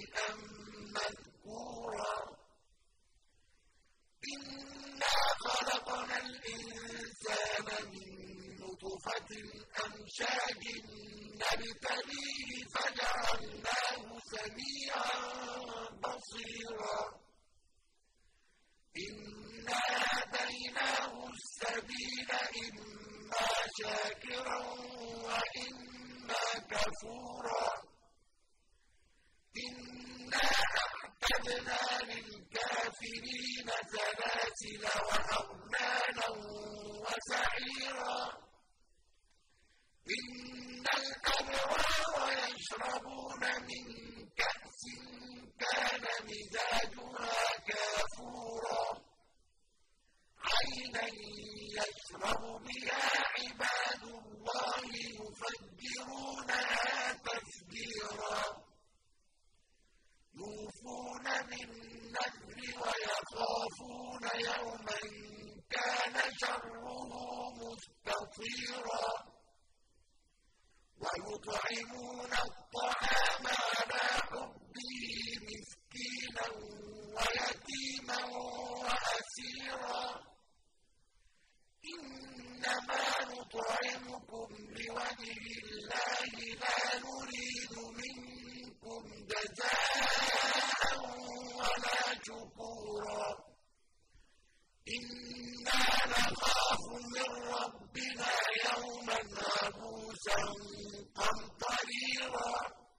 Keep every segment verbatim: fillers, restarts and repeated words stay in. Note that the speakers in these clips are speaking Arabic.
شيئا مذكورا إنا خلقنا الإنسان من نطفة أمشاج نبتليه فجعلناه سميعا بصيرا إنا هديناه السبيل إما شاكرا وإما كفورا إنا أعتدنا للكافرين سلاسل وأغلالا وسعيرا إن الأبرار يشربون من كأس كان مزاجها كافورا عينا يشرب بها عباد الله يفجرونها تفجيرا يوفون بالنذر ويخافون يوما كان شره مستطيرا ويطعمون الطعام على حبه مسكينا ويتيما وأسيرا إنما نطعمكم لوجه الله لا نريد منكم جزاء ولا شكورا إنا نخاف من ربنا يوما عبوسا قمطريرا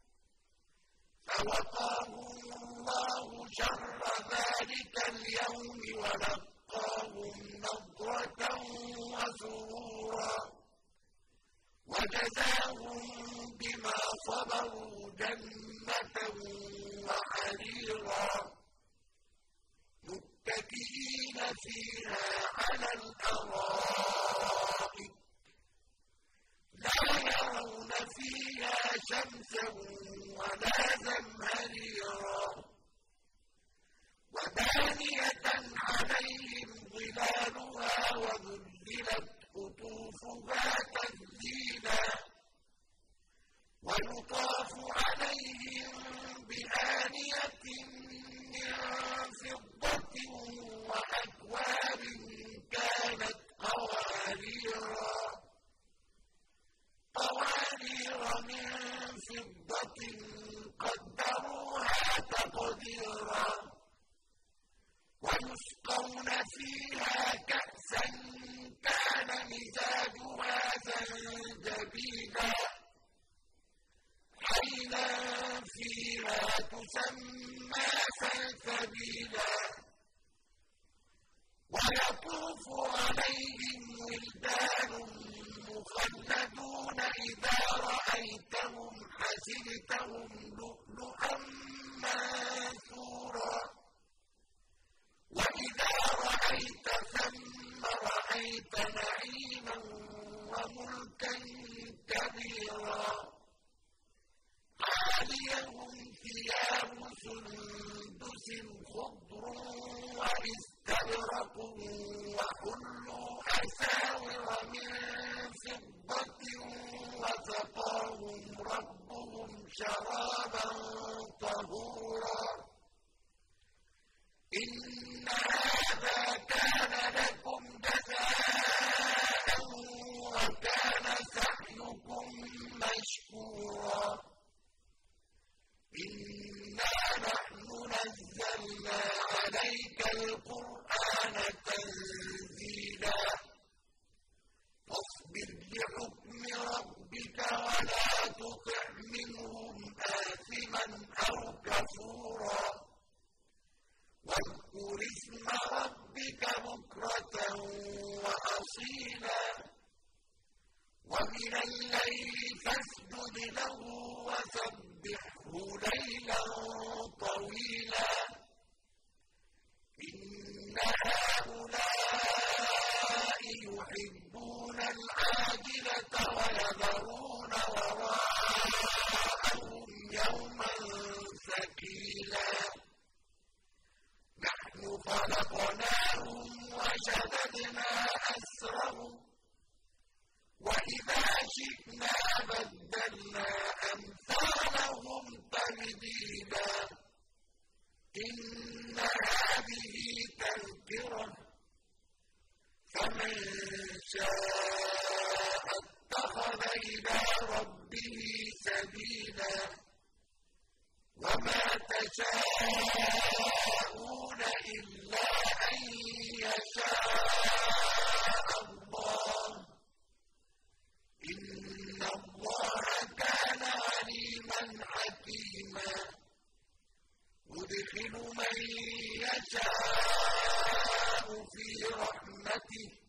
فوقاهم الله شر ذلك اليوم ولقاهم نضرة وسرورا وجزاهم بما صبروا جنة وحريرا متكئين فيها على الأرائك لا يرون فيها شمسا ولا زمهريرا ودانية عليهم ظلالها وذللت قطوفها تذليلا ويطاف عليهم بآنية من فضة وأكواب كانت قواريرا قوارير من فضة قدروها تقديرا ويسقون فيها كأسا كان مزاجها زنجبيلا عينا فيها تسمى سلسبيلا ويطوف عليهم ولدان مخلدون إذا رأيتهم حسبتهم لؤلؤا منثورا وإذا رأيت ثم رأيت نعيما وملكا كبيرا عاليهم ثياب سندس خضر واستبرق وحلوا أساور من فضة وسقاهم ربهم شرابا طهورا إن هذا كان لكم جزاء وكان سعيكم مشكورا إنا نحن نزلنا عليك القرآن تنزيلا فاصبر لحكم ربك ولا تطع منهم آثما أو كفورا واذكر اسم ربك بكرة وأصيلا ومن الليل فاسجد له وسبحه ليلا طويلا إن هؤلاء يحبون العاجلة ويذرون وراءهم يوما ثقيلا نحن خلقناهم وشددنا أسرهم وإذا شئنا بدلنا أمثالهم تبديلا إن هذه تذكرة فمن شاء اتخذ إلى ربه سبيلا وما تشاءون إلا أن يشاء الله إن الله كان عليما حكيما يدخل من يشاء في رحمته